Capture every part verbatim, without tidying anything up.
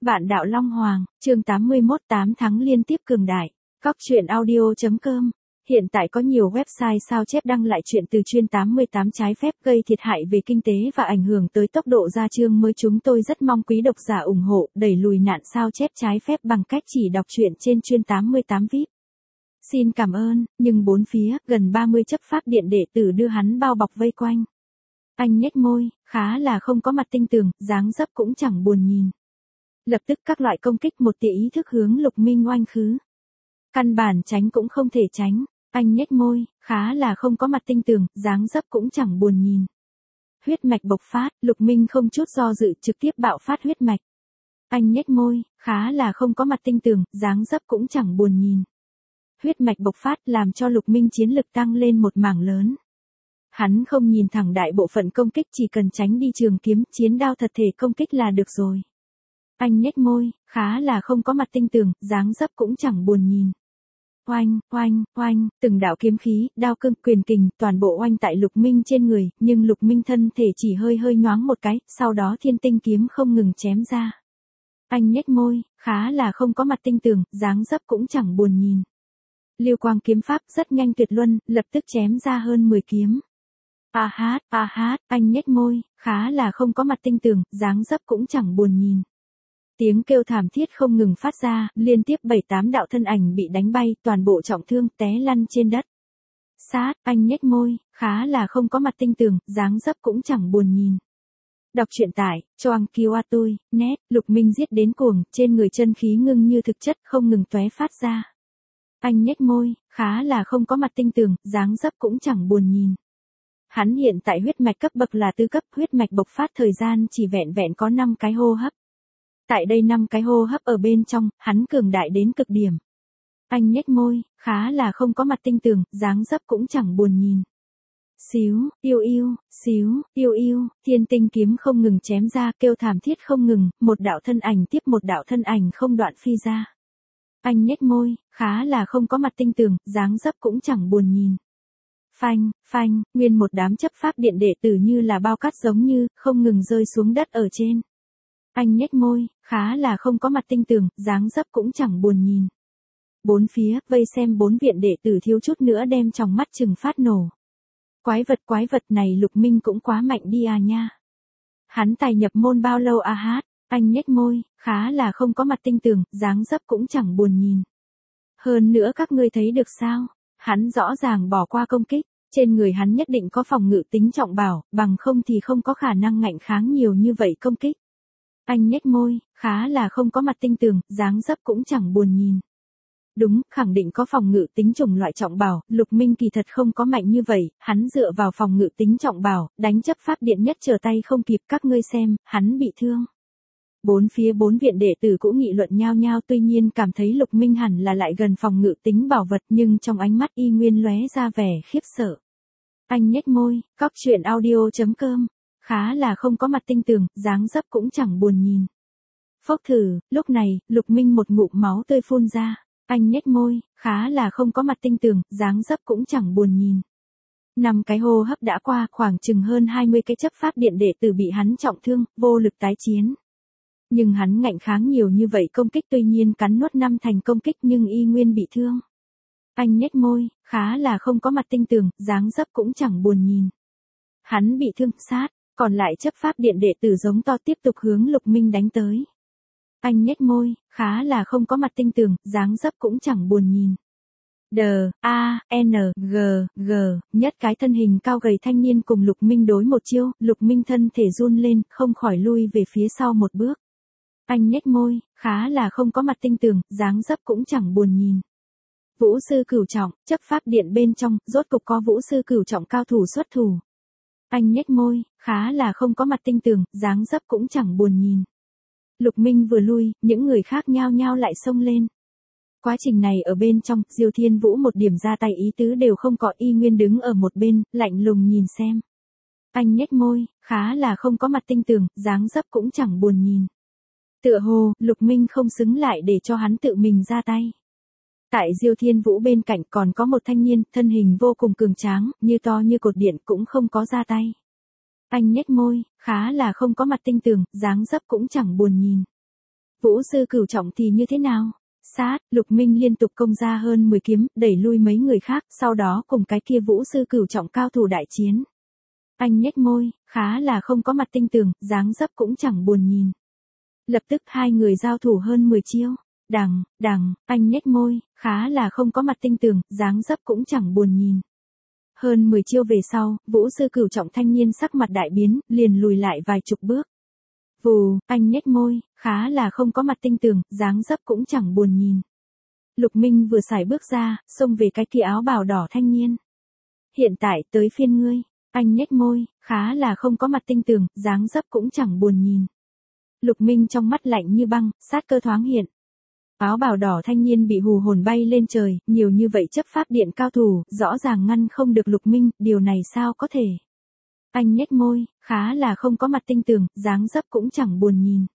Vạn đạo Long Hoàng, chương tám mươi mốt tám tháng liên tiếp cường đại. Góc truyện audio chấm com. Hiện tại có nhiều website sao chép đăng lại chuyện từ chuyên tám mươi tám trái phép gây thiệt hại về kinh tế và ảnh hưởng tới tốc độ ra chương mới. Chúng tôi rất mong quý độc giả ủng hộ đẩy lùi nạn sao chép trái phép bằng cách chỉ đọc truyện trên chuyên tám mươi tám vi ai pi. Xin cảm ơn, nhưng bốn phía, gần ba mươi chấp pháp điện đệ tử đưa hắn bao bọc vây quanh. Anh nhếch môi, khá là không có mặt tinh tường, dáng dấp cũng chẳng buồn nhìn. Lập tức các loại công kích một tia ý thức hướng Lục Minh oanh khứ. Căn bản tránh cũng không thể tránh, anh nhếch môi, khá là không có mặt tinh tường, dáng dấp cũng chẳng buồn nhìn. Huyết mạch bộc phát, Lục Minh không chút do dự trực tiếp bạo phát huyết mạch. Anh nhếch môi, khá là không có mặt tinh tường, dáng dấp cũng chẳng buồn nhìn. Huyết mạch bộc phát làm cho Lục Minh chiến lực tăng lên một mảng lớn. Hắn không nhìn thẳng đại bộ phận công kích, chỉ cần tránh đi trường kiếm, chiến đao thật thể công kích là được rồi. Anh nhếch môi, khá là không có mặt tinh tường, dáng dấp cũng chẳng buồn nhìn. Oanh, oanh, oanh, từng đạo kiếm khí, đao cương, quyền kình, toàn bộ oanh tại Lục Minh trên người, nhưng Lục Minh thân thể chỉ hơi hơi nhoáng một cái, sau đó thiên tinh kiếm không ngừng chém ra. Anh nhếch môi, khá là không có mặt tinh tường, dáng dấp cũng chẳng buồn nhìn. Lưu quang kiếm pháp rất nhanh tuyệt luân, lập tức chém ra hơn mười kiếm. A hát, a hát, anh nhếch môi, khá là không có mặt tinh tường, dáng dấp cũng chẳng buồn nhìn. Tiếng kêu thảm thiết không ngừng phát ra, liên tiếp bảy tám đạo thân ảnh bị đánh bay, toàn bộ trọng thương, té lăn trên đất. Sát, anh nhếch môi, khá là không có mặt tinh tường, dáng dấp cũng chẳng buồn nhìn. Đọc truyện tải, choang kiêu a tôi, net, Lục Minh giết đến cuồng, trên người chân khí ngưng như thực chất không ngừng tóe phát ra. Anh nhếch môi, khá là không có mặt tinh tường, dáng dấp cũng chẳng buồn nhìn. Hắn hiện tại huyết mạch cấp bậc là tứ cấp, huyết mạch bộc phát thời gian chỉ vẹn vẹn có năm cái hô hấp. Tại đây năm cái hô hấp ở bên trong, hắn cường đại đến cực điểm. Anh nhếch môi, khá là không có mặt tinh tường, dáng dấp cũng chẳng buồn nhìn. Xíu, yêu yêu, xíu, yêu yêu, thiên tinh kiếm không ngừng chém ra, kêu thảm thiết không ngừng, một đạo thân ảnh tiếp một đạo thân ảnh không đoạn phi ra. Anh nhếch môi, khá là không có mặt tinh tường, dáng dấp cũng chẳng buồn nhìn. Phanh, phanh, nguyên một đám chấp pháp điện đệ tử như là bao cát giống như, không ngừng rơi xuống đất ở trên. Anh nhếch môi, khá là không có mặt tinh tường, dáng dấp cũng chẳng buồn nhìn. Bốn phía, vây xem bốn viện đệ tử thiếu chút nữa đem tròng mắt chừng phát nổ. Quái vật quái vật này Lục Minh cũng quá mạnh đi à nha. Hắn tài nhập môn bao lâu à hát, anh nhếch môi, khá là không có mặt tinh tường, dáng dấp cũng chẳng buồn nhìn. Hơn nữa các ngươi thấy được sao, hắn rõ ràng bỏ qua công kích, trên người hắn nhất định có phòng ngự tính trọng bảo, bằng không thì không có khả năng ngạnh kháng nhiều như vậy công kích. Anh nhếch môi, khá là không có mặt tinh tường, dáng dấp cũng chẳng buồn nhìn. Đúng, khẳng định có phòng ngự tính chủng loại trọng bảo, Lục Minh kỳ thật không có mạnh như vậy, hắn dựa vào phòng ngự tính trọng bảo, đánh chấp pháp điện nhất trở tay không kịp, các ngươi xem, hắn bị thương. Bốn phía bốn viện đệ tử cũng nghị luận nhao nhao, tuy nhiên cảm thấy Lục Minh hẳn là lại gần phòng ngự tính bảo vật, nhưng trong ánh mắt y nguyên lóe ra vẻ khiếp sợ. Anh nhếch môi, góc truyện audio chấm com, khá là không có mặt tinh tường, dáng dấp cũng chẳng buồn nhìn. Phốc thử, lúc này, Lục Minh một ngụm máu tươi phun ra, anh nhếch môi, khá là không có mặt tinh tường, dáng dấp cũng chẳng buồn nhìn. Năm cái hô hấp đã qua, khoảng chừng hơn hai mươi cái chấp pháp điện đệ tử bị hắn trọng thương, vô lực tái chiến. Nhưng hắn ngạnh kháng nhiều như vậy công kích, tuy nhiên cắn nuốt năm thành công kích nhưng y nguyên bị thương. Anh nhếch môi, khá là không có mặt tinh tường, dáng dấp cũng chẳng buồn nhìn. Hắn bị thương, sát, còn lại chấp pháp điện đệ tử giống to tiếp tục hướng Lục Minh đánh tới. Anh nhếch môi, khá là không có mặt tinh tường, dáng dấp cũng chẳng buồn nhìn. D, A, N, G, G, nhất cái thân hình cao gầy thanh niên cùng Lục Minh đối một chiêu, Lục Minh thân thể run lên, không khỏi lui về phía sau một bước. Anh nhếch môi, khá là không có mặt tinh tường, dáng dấp cũng chẳng buồn nhìn. Vũ sư cửu trọng, chấp pháp điện bên trong, rốt cục có vũ sư cửu trọng cao thủ xuất thủ. Anh nhếch môi, khá là không có mặt tinh tường, dáng dấp cũng chẳng buồn nhìn. Lục Minh vừa lui, những người khác nhao nhao lại xông lên. Quá trình này ở bên trong, Diêu Thiên Vũ một điểm ra tay ý tứ đều không có, y nguyên đứng ở một bên, lạnh lùng nhìn xem. Anh nhếch môi, khá là không có mặt tinh tường, dáng dấp cũng chẳng buồn nhìn. Tựa hồ, Lục Minh không xứng lại để cho hắn tự mình ra tay. Tại Diêu Thiên Vũ bên cạnh còn có một thanh niên, thân hình vô cùng cường tráng, như to như cột điện, cũng không có ra tay. Anh nhếch môi, khá là không có mặt tinh tường, dáng dấp cũng chẳng buồn nhìn. Vũ sư cửu trọng thì như thế nào? Sát, Lục Minh liên tục công ra hơn mười kiếm, đẩy lui mấy người khác, sau đó cùng cái kia vũ sư cửu trọng cao thủ đại chiến. Anh nhếch môi, khá là không có mặt tinh tường, dáng dấp cũng chẳng buồn nhìn. Lập tức hai người giao thủ hơn mười chiêu. Đằng, đằng, anh nhếch môi, khá là không có mặt tinh tường, dáng dấp cũng chẳng buồn nhìn. Hơn mười chiêu về sau, vũ sư cửu trọng thanh niên sắc mặt đại biến, liền lùi lại vài chục bước. Vù, anh nhếch môi, khá là không có mặt tinh tường, dáng dấp cũng chẳng buồn nhìn. Lục Minh vừa xài bước ra, xông về cái kia áo bào đỏ thanh niên. Hiện tại tới phiên ngươi, anh nhếch môi, khá là không có mặt tinh tường, dáng dấp cũng chẳng buồn nhìn. Lục Minh trong mắt lạnh như băng, sát cơ thoáng hiện. Áo bào đỏ thanh niên bị hù hồn bay lên trời, nhiều như vậy chấp pháp điện cao thủ, rõ ràng ngăn không được Lục Minh, điều này sao có thể. Anh nhếch môi, khá là không có mặt tinh tường, dáng dấp cũng chẳng buồn nhìn.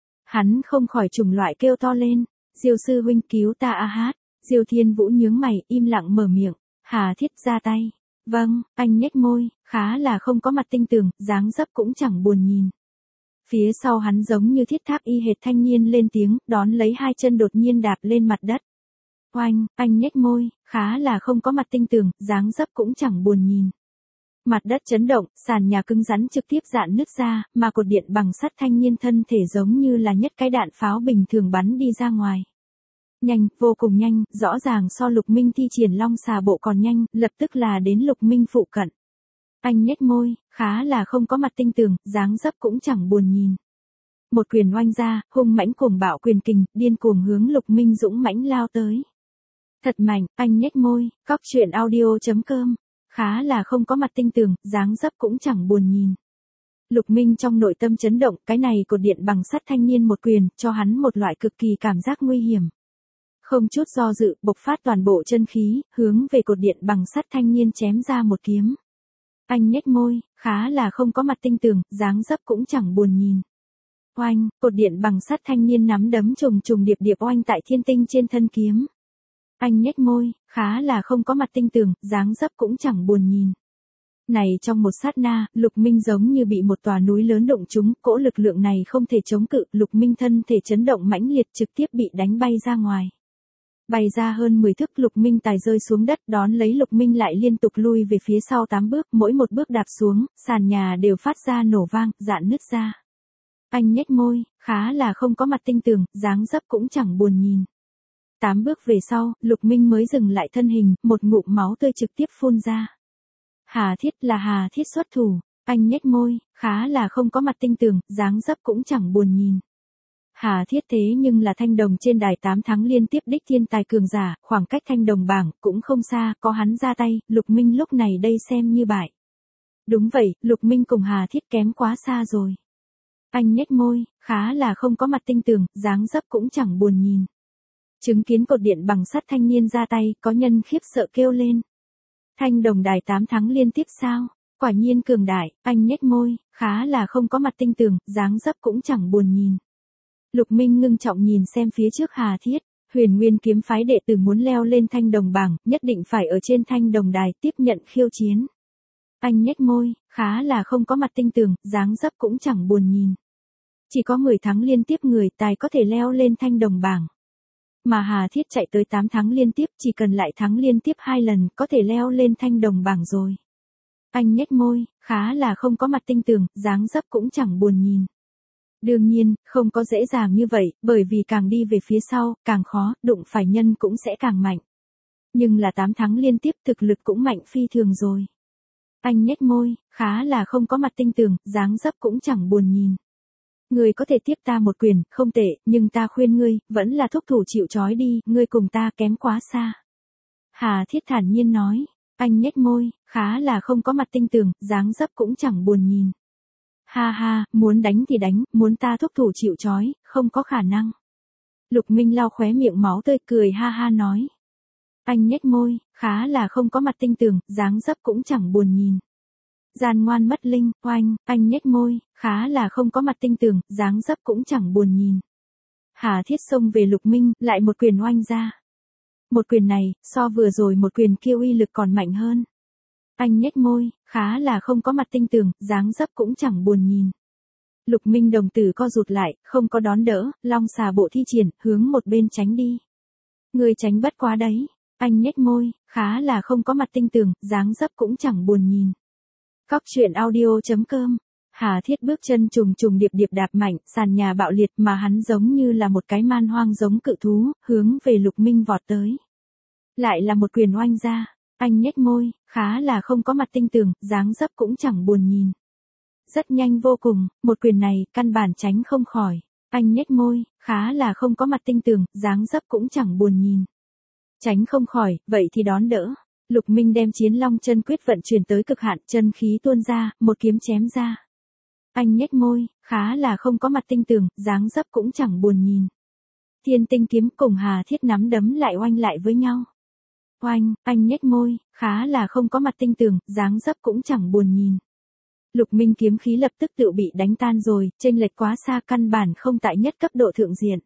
Hắn không khỏi trùng loại kêu to lên, Diêu sư huynh cứu ta a hát, Diêu Thiên Vũ nhướng mày, im lặng mở miệng, Hà Thiết ra tay. Vâng, anh nhếch môi, khá là không có mặt tinh tường, dáng dấp cũng chẳng buồn nhìn. Phía sau hắn giống như thiết tháp y hệt thanh niên lên tiếng, đón lấy hai chân đột nhiên đạp lên mặt đất. Oanh, anh nhếch môi, khá là không có mặt tinh tường, dáng dấp cũng chẳng buồn nhìn. Mặt đất chấn động, sàn nhà cứng rắn trực tiếp dạn nứt ra, mà cột điện bằng sắt thanh niên thân thể giống như là nhất cái đạn pháo bình thường bắn đi ra ngoài. Nhanh, vô cùng nhanh, rõ ràng so Lục Minh thi triển long xà bộ còn nhanh, lập tức là đến Lục Minh phụ cận. Anh nhếch môi, khá là không có mặt tinh tường, dáng dấp cũng chẳng buồn nhìn. Một quyền oanh ra, hung mãnh cuồng bạo quyền kình, điên cuồng hướng Lục Minh dũng mãnh lao tới. Thật mạnh, anh nhếch môi, cóc truyện audio chấm com. Khá là không có mặt tinh tường, dáng dấp cũng chẳng buồn nhìn. Lục Minh trong nội tâm chấn động, cái này cột điện bằng sắt thanh niên một quyền, cho hắn một loại cực kỳ cảm giác nguy hiểm. Không chút do dự, bộc phát toàn bộ chân khí, hướng về cột điện bằng sắt thanh niên chém ra một kiếm. Anh nhếch môi, khá là không có mặt tinh tường, dáng dấp cũng chẳng buồn nhìn. Oanh, cột điện bằng sắt thanh niên nắm đấm trùng trùng điệp điệp oanh tại thiên tinh trên thân kiếm. Anh nhếch môi, khá là không có mặt tinh tường, dáng dấp cũng chẳng buồn nhìn. Này trong một sát na, Lục Minh giống như bị một tòa núi lớn đụng trúng, cỗ lực lượng này không thể chống cự, Lục Minh thân thể chấn động mãnh liệt trực tiếp bị đánh bay ra ngoài. Bay ra hơn mười thước, Lục Minh tài rơi xuống đất, đón lấy Lục Minh lại liên tục lui về phía sau tám bước, mỗi một bước đạp xuống, sàn nhà đều phát ra nổ vang, dạn nứt ra. Anh nhếch môi, khá là không có mặt tinh tường, dáng dấp cũng chẳng buồn nhìn. Tám bước về sau, Lục Minh mới dừng lại thân hình, một ngụm máu tươi trực tiếp phun ra. Hà Thiết là Hà Thiết xuất thủ, anh nhếch môi, khá là không có mặt tinh tường, dáng dấp cũng chẳng buồn nhìn. Hà Thiết thế nhưng là thanh đồng trên đài tám tháng liên tiếp đích thiên tài cường giả, khoảng cách thanh đồng bảng cũng không xa, có hắn ra tay, Lục Minh lúc này đây xem như bại. Đúng vậy, Lục Minh cùng Hà Thiết kém quá xa rồi. Anh nhếch môi, khá là không có mặt tinh tường, dáng dấp cũng chẳng buồn nhìn. Chứng kiến cột điện bằng sắt thanh niên ra tay, có nhân khiếp sợ kêu lên. Thanh đồng đài tám tháng liên tiếp sao? Quả nhiên cường đại, anh nhếch môi, khá là không có mặt tinh tường, dáng dấp cũng chẳng buồn nhìn. Lục Minh ngưng trọng nhìn xem phía trước Hà Thiết, Huyền Nguyên kiếm phái đệ tử muốn leo lên thanh đồng bảng, nhất định phải ở trên thanh đồng đài tiếp nhận khiêu chiến. Anh nhếch môi, khá là không có mặt tinh tường, dáng dấp cũng chẳng buồn nhìn. Chỉ có mười tháng liên tiếp người tài có thể leo lên thanh đồng bảng. Mà Hà Thiết chạy tới tám tháng liên tiếp, chỉ cần lại thắng liên tiếp hai lần, có thể leo lên thanh đồng bảng rồi. Anh nhếch môi, khá là không có mặt tinh tường, dáng dấp cũng chẳng buồn nhìn. Đương nhiên, không có dễ dàng như vậy, bởi vì càng đi về phía sau, càng khó, đụng phải nhân cũng sẽ càng mạnh. Nhưng là tám tháng liên tiếp thực lực cũng mạnh phi thường rồi. Anh nhếch môi, khá là không có mặt tinh tường, dáng dấp cũng chẳng buồn nhìn. Ngươi có thể tiếp ta một quyền, không tệ, nhưng ta khuyên ngươi, vẫn là thúc thủ chịu trói đi, ngươi cùng ta kém quá xa. Hà Thiết thản nhiên nói, anh nhếch môi, khá là không có mặt tinh tường, dáng dấp cũng chẳng buồn nhìn. Ha ha, muốn đánh thì đánh, muốn ta thúc thủ chịu trói, không có khả năng. Lục Minh lau khóe miệng máu tươi cười ha ha nói. Anh nhếch môi, khá là không có mặt tinh tường, dáng dấp cũng chẳng buồn nhìn. Gian ngoan mất linh, oanh, anh nhếch môi, khá là không có mặt tinh tường, dáng dấp cũng chẳng buồn nhìn. Hà Thiết xông về Lục Minh, lại một quyền oanh ra. Một quyền này, so vừa rồi một quyền kia uy lực còn mạnh hơn. Anh nhếch môi, khá là không có mặt tinh tường, dáng dấp cũng chẳng buồn nhìn. Lục Minh đồng tử co rụt lại, không có đón đỡ, long xà bộ thi triển, hướng một bên tránh đi. Người tránh bất quá đấy. Anh nhếch môi, khá là không có mặt tinh tường, dáng dấp cũng chẳng buồn nhìn. Cóc truyện audio chấm com. Hà Thiết bước chân trùng trùng điệp điệp đạp mạnh, sàn nhà bạo liệt mà hắn giống như là một cái man hoang giống cự thú, hướng về Lục Minh vọt tới. Lại là một quyền oanh ra, anh nhếch môi, khá là không có mặt tinh tường, dáng dấp cũng chẳng buồn nhìn. Rất nhanh vô cùng, một quyền này, căn bản tránh không khỏi. Anh nhếch môi, khá là không có mặt tinh tường, dáng dấp cũng chẳng buồn nhìn. Tránh không khỏi, vậy thì đón đỡ. Lục Minh đem Chiến Long chân quyết vận chuyển tới cực hạn, chân khí tuôn ra, một kiếm chém ra. Anh nhếch môi, khá là không có mặt tinh tường, dáng dấp cũng chẳng buồn nhìn. Thiên Tinh kiếm cùng Hà Thiết nắm đấm lại oanh lại với nhau. Oanh, anh nhếch môi, khá là không có mặt tinh tường, dáng dấp cũng chẳng buồn nhìn. Lục Minh kiếm khí lập tức tự bị đánh tan rồi, chênh lệch quá xa căn bản không tại nhất cấp độ thượng diện.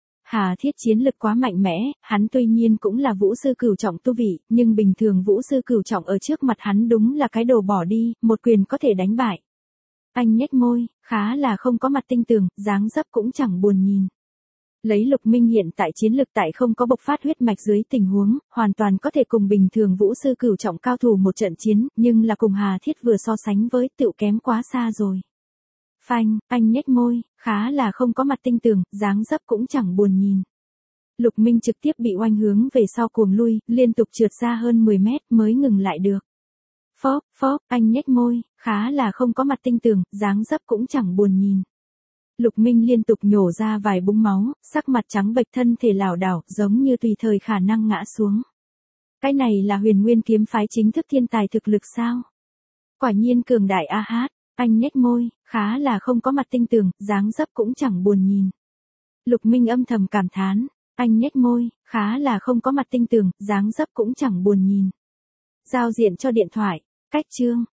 Hà Thiết chiến lực quá mạnh mẽ, hắn tuy nhiên cũng là vũ sư cửu trọng tu vị, nhưng bình thường vũ sư cửu trọng ở trước mặt hắn đúng là cái đồ bỏ đi, một quyền có thể đánh bại. Anh nhếch môi, khá là không có mặt tinh tường, dáng dấp cũng chẳng buồn nhìn. Lấy Lục Minh hiện tại chiến lực tại không có bộc phát huyết mạch dưới tình huống, hoàn toàn có thể cùng bình thường vũ sư cửu trọng cao thủ một trận chiến, nhưng là cùng Hà Thiết vừa so sánh với tựu kém quá xa rồi. Phanh, anh nhếch môi, khá là không có mặt tinh tường, dáng dấp cũng chẳng buồn nhìn. Lục Minh trực tiếp bị oanh hướng về sau cuồng lui, liên tục trượt ra hơn mười mét mới ngừng lại được. Phóp, phóp, anh nhếch môi, khá là không có mặt tinh tường, dáng dấp cũng chẳng buồn nhìn. Lục Minh liên tục nhổ ra vài búng máu, sắc mặt trắng bệch, thân thể lảo đảo, giống như tùy thời khả năng ngã xuống. Cái này là Huyền Nguyên kiếm phái chính thức thiên tài thực lực sao? Quả nhiên cường đại a hát, anh nhếch môi, khá là không có mặt tinh tường, dáng dấp cũng chẳng buồn nhìn. Lục Minh âm thầm cảm thán, anh nhếch môi, khá là không có mặt tinh tường, dáng dấp cũng chẳng buồn nhìn. Giao diện cho điện thoại, cách chương.